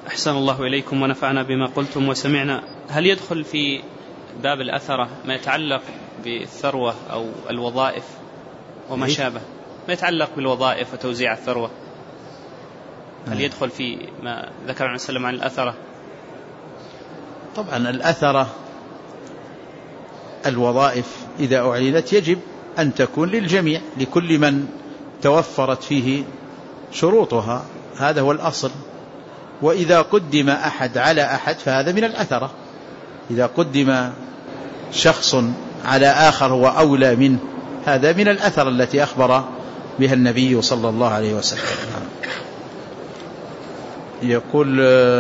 أحسن الله إليكم ونفعنا بما قلتم وسمعنا. هل يدخل في باب الأثرة ما يتعلق بالثروة أو الوظائف وما شابه، ما يتعلق بالوظائف وتوزيع الثروة؟ هل يدخل في ما ذكر عن سلم عن الأثرة؟ طبعا الأثرة الوظائف إذا أعلنت يجب أن تكون للجميع، لكل من توفرت فيه شروطها، هذا هو الأصل. وإذا قدم أحد على أحد فهذا من الأثرة، إذا قدم شخص على آخر هو أولى منه، هذا من الأثرة التي أخبر بها النبي صلى الله عليه وسلم. يقول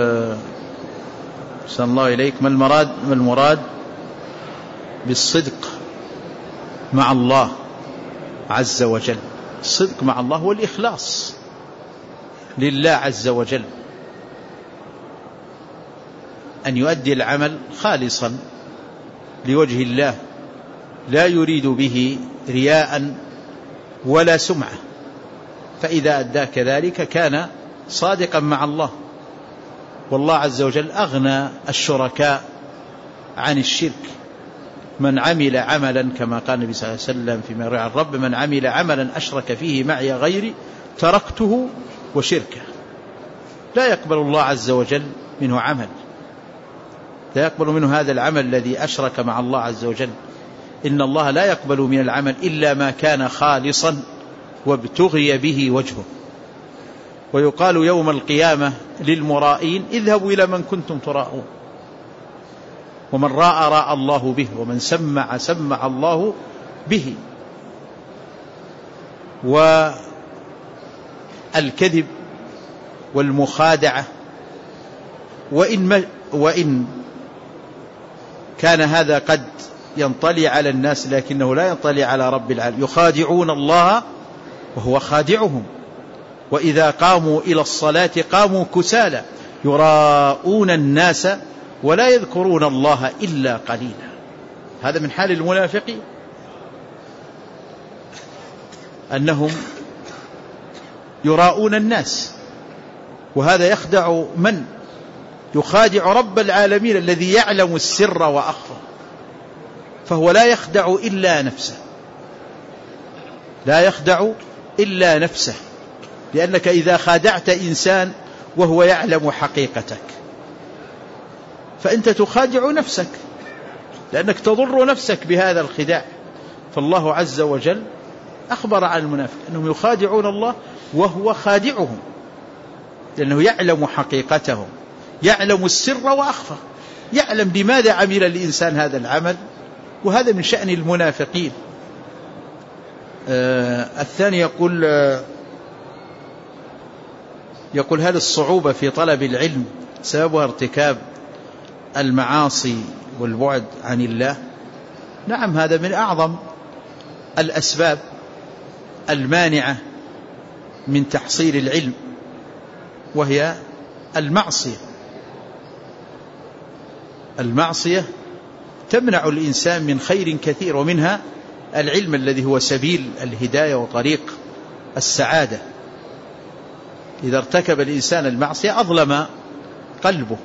صلى الله إليك ما المراد بالصدق مع الله عز وجل؟ الصدق مع الله هو الإخلاص لله عز وجل، أن يؤدي العمل خالصا لوجه الله لا يريد به رياء ولا سمعة، فإذا أدى كذلك كان صادقا مع الله. والله عز وجل أغنى الشركاء عن الشرك. من عمل عملا كما قال النبي صلى الله عليه وسلم فيما يروي عن الرب: من عمل عملا أشرك فيه معي غيري تركته وشركه. لا يقبل الله عز وجل منه عمل، لا يقبل منه هذا العمل الذي أشرك مع الله عز وجل. إن الله لا يقبل من العمل إلا ما كان خالصا وابتغي به وجهه. ويقال يوم القيامة للمرائين: اذهبوا إلى من كنتم تراءون. ومن راى راى الله به، ومن سمع سمع الله به. والكذب والمخادعة وإن كان هذا قد ينطلي على الناس لكنه لا ينطلي على رب العالمين. يخادعون الله وهو خادعهم، وإذا قاموا إلى الصلاة قاموا كسالى يراءون الناس ولا يذكرون الله إلا قليلا. هذا من حال المنافقين، أنهم يراءون الناس، وهذا يخدع من؟ يخادع رب العالمين الذي يعلم السر وأخفى، فهو لا يخدع إلا نفسه، لا يخدع إلا نفسه، لأنك إذا خادعت إنسان وهو يعلم حقيقتك فأنت تخادع نفسك، لأنك تضر نفسك بهذا الخداع. فالله عز وجل أخبر عن المنافق أنهم يخادعون الله وهو خادعهم، لأنه يعلم حقيقتهم، يعلم السر وأخفى، يعلم لماذا عمل الإنسان هذا العمل، وهذا من شأن المنافقين. الثاني يقول هل الصعوبة في طلب العلم سببها ارتكاب المعاصي والبعد عن الله؟ نعم، هذا من أعظم الأسباب المانعة من تحصيل العلم، وهي المعصية. المعصية تمنع الإنسان من خير كثير، ومنها العلم الذي هو سبيل الهداية وطريق السعادة. إذا ارتكب الإنسان المعصية أظلم قلبه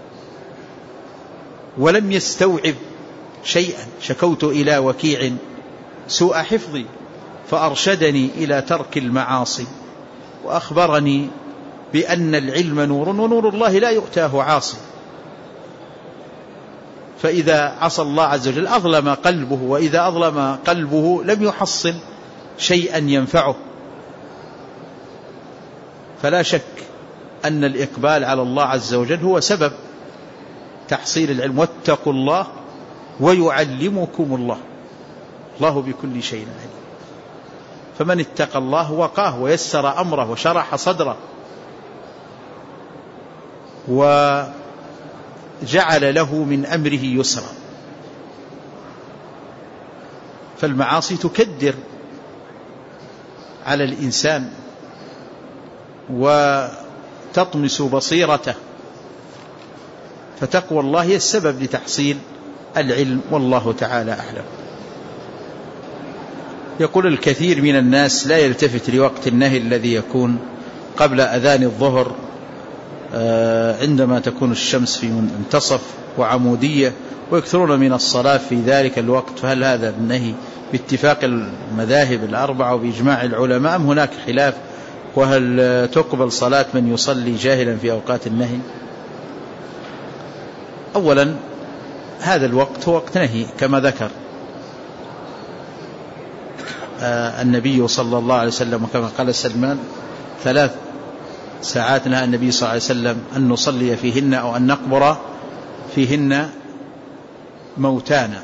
ولم يستوعب شيئا. شكوت إلى وكيع سوء حفظي فأرشدني إلى ترك المعاصي، وأخبرني بأن العلم نور، ونور الله لا يؤتاه عاصي. فإذا عصى الله عز وجل أظلم قلبه، وإذا أظلم قلبه لم يحصل شيئا ينفعه. فلا شك أن الإقبال على الله عز وجل هو سبب تحصيل العلم. واتقوا الله ويعلمكم الله، الله بكل شيء عليم. فمن اتقى الله وقاه ويسر أمره وشرح صدره وجعل له من أمره يسرا. فالمعاصي تكدر على الإنسان وتطمس بصيرته، فتقوى الله هي السبب لتحصيل العلم، والله تعالى أعلم. يقول الكثير من الناس لا يلتفت لوقت النهي الذي يكون قبل أذان الظهر عندما تكون الشمس في منتصف وعمودية، ويكثرون من الصلاة في ذلك الوقت، فهل هذا النهي باتفاق المذاهب الأربعة وبإجماع العلماء أم هناك خلاف؟ وهل تقبل صلاة من يصلي جاهلا في أوقات النهي؟ أولا هذا الوقت هو وقت نهي كما ذكر النبي صلى الله عليه وسلم، وكما قال سلمان 3 ساعات نهى النبي صلى الله عليه وسلم أن نصلي فيهن أو أن نقبر فيهن موتانا.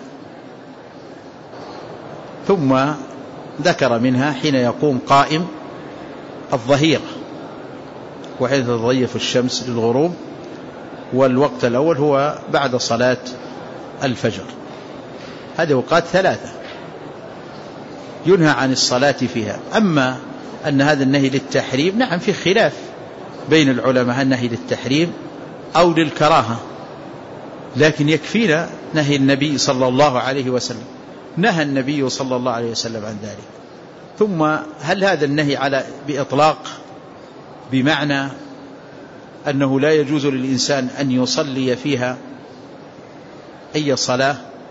ثم ذكر منها حين يقوم قائم الظهيرة وحين تضيف الشمس للغروب، والوقت الأول هو بعد صلاة الفجر. هذه أوقات 3 ينهى عن الصلاة فيها. أما أن هذا النهي للتحريم، نعم في خلاف بين العلماء النهي للتحريم أو للكراهة، لكن يكفينا نهي النبي صلى الله عليه وسلم، نهى النبي صلى الله عليه وسلم عن ذلك. ثم هل هذا النهي على بإطلاق بمعنى أنه لا يجوز للإنسان أن يصلي فيها أي صلاة؟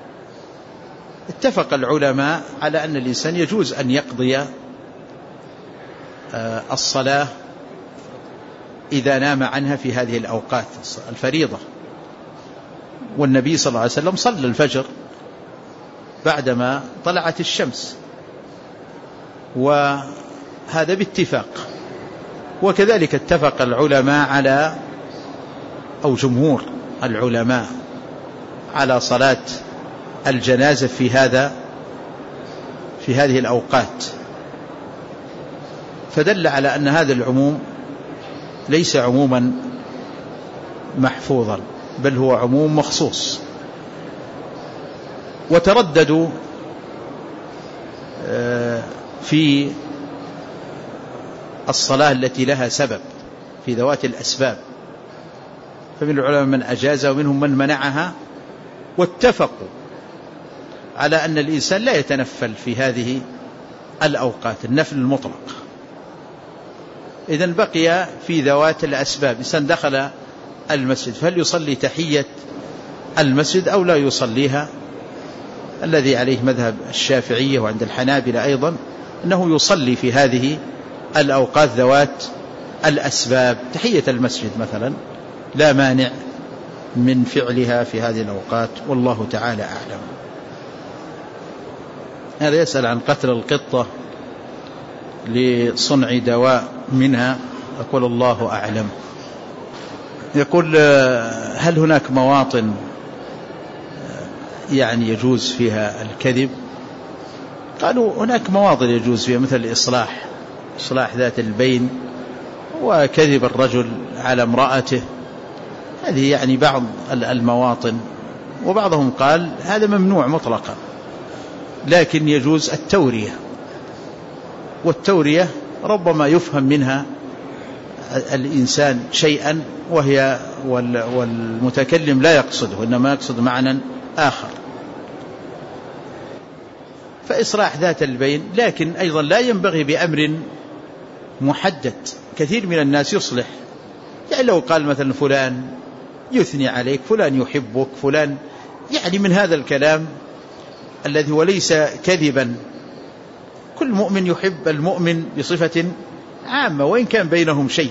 اتفق العلماء على أن الإنسان يجوز أن يقضي الصلاة إذا نام عنها في هذه الأوقات الفريضة، والنبي صلى الله عليه وسلم صلى الفجر بعدما طلعت الشمس، وهذا باتفاق. وكذلك اتفق العلماء على أو جمهور العلماء على صلاة الجنازة في هذه الأوقات، فدل على أن هذا العموم ليس عموما محفوظا، بل هو عموم مخصوص. وترددوا في الصلاة التي لها سبب، في ذوات الأسباب، فمن العلماء من أجاز ومنهم من منعها، واتفقوا على أن الإنسان لا يتنفل في هذه الأوقات النفل المطلق. إذن بقي في ذوات الأسباب، إنسان دخل المسجد فهل يصلي تحية المسجد أو لا يصليها؟ الذي عليه مذهب الشافعية وعند الحنابلة أيضا أنه يصلي في هذه الأوقات ذوات الأسباب تحية المسجد مثلا، لا مانع من فعلها في هذه الأوقات، والله تعالى أعلم. هذا يسأل عن قتل القطة لصنع دواء منها، أقول الله أعلم. يقول هل هناك مواطن يعني يجوز فيها الكذب؟ قالوا هناك مواطن يجوز فيها، مثل إصلاح ذات البين وكذب الرجل على امرأته، هذه يعني بعض المواطن. وبعضهم قال هذا ممنوع مطلقا، لكن يجوز التورية، والتورية ربما يفهم منها الإنسان شيئا والمتكلم لا يقصده، إنما يقصد معنى آخر، فإصلاح ذات البين. لكن أيضا لا ينبغي بأمر محدد. كثير من الناس يصلح، يعني لو قال مثلا فلان يثني عليك، فلان يحبك، فلان، يعني من هذا الكلام الذي وليس كذبا. كل مؤمن يحب المؤمن بصفة عامة وإن كان بينهم شيء،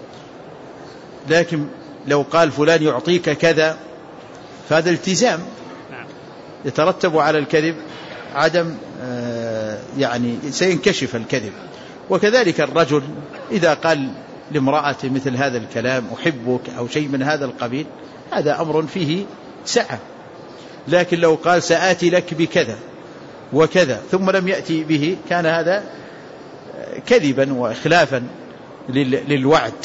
لكن لو قال فلان يعطيك كذا فهذا التزام يترتب على الكذب، عدم يعني سينكشف الكذب. وكذلك الرجل إذا قال لامرأته مثل هذا الكلام أحبك أو شيء من هذا القبيل، هذا أمر فيه سعة. لكن لو قال سآتي لك بكذا وكذا ثم لم يأتي به، كان هذا كذبا وإخلافا للوعد.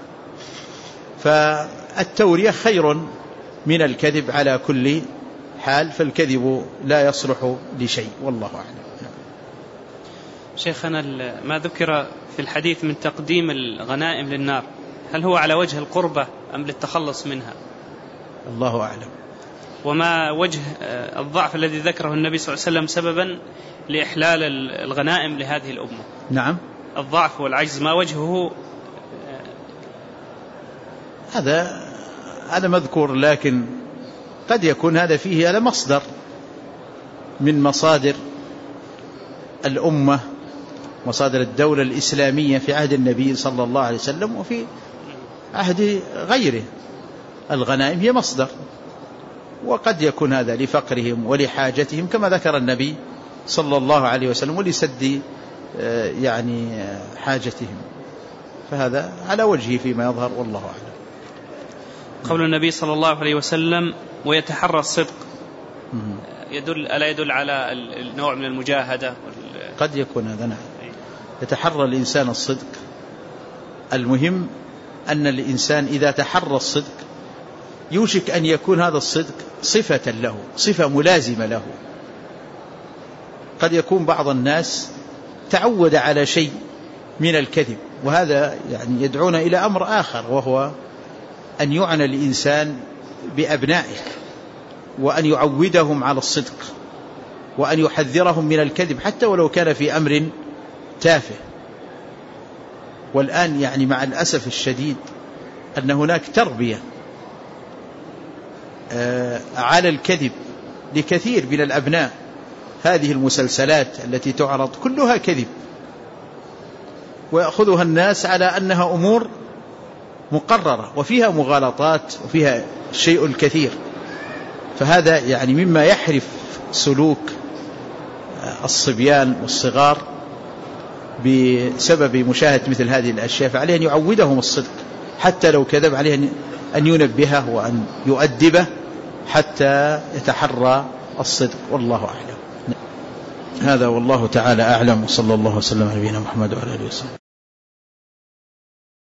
فالتورية خير من الكذب على كل حال، فالكذب لا يصلح لشيء، والله أعلم. شيخنا، ما ذكر في الحديث من تقديم الغنائم للنار، هل هو على وجه القربة أم للتخلص منها؟ الله أعلم. وما وجه الضعف الذي ذكره النبي صلى الله عليه وسلم سببا لإحلال الغنائم لهذه الأمة؟ نعم، الضعف والعجز ما وجهه؟ هذا مذكور، لكن قد يكون هذا فيه على مصدر من مصادر الأمة، مصادر الدولة الإسلامية في عهد النبي صلى الله عليه وسلم وفي عهد غيره. الغنائم هي مصدر، وقد يكون هذا لفقرهم ولحاجتهم كما ذكر النبي صلى الله عليه وسلم، ولسد يعني حاجتهم، فهذا على وجهه فيما يظهر، والله أعلم. قول النبي صلى الله عليه وسلم ويتحرى الصدق ألا يدل على النوع من المجاهدة؟ قد يكون هذا، نعم، يتحرى الإنسان الصدق. المهم أن الإنسان إذا تحرى الصدق يوشك أن يكون هذا الصدق صفة له، صفة ملازمة له. قد يكون بعض الناس تعود على شيء من الكذب، وهذا يعني يدعونا إلى أمر آخر، وهو أن يعنى الإنسان بأبنائه وأن يعودهم على الصدق وأن يحذرهم من الكذب حتى ولو كان في أمر تافه. والآن يعني مع الأسف الشديد أن هناك تربية على الكذب لكثير من الأبناء. هذه المسلسلات التي تعرض كلها كذب، ويأخذها الناس على أنها أمور مقررة، وفيها مغالطات وفيها شيء كثير. فهذا يعني مما يحرف سلوك الصبيان والصغار بسبب مشاهدة مثل هذه الأشياء. فعليه أن يعودهم الصدق، حتى لو كذب عليه أن ينبهه وأن يؤدبه حتى يتحرى الصدق، والله أعلم. هذا والله تعالى أعلم، وصلى الله وسلم على نبينا محمد وعلى آله وسلم.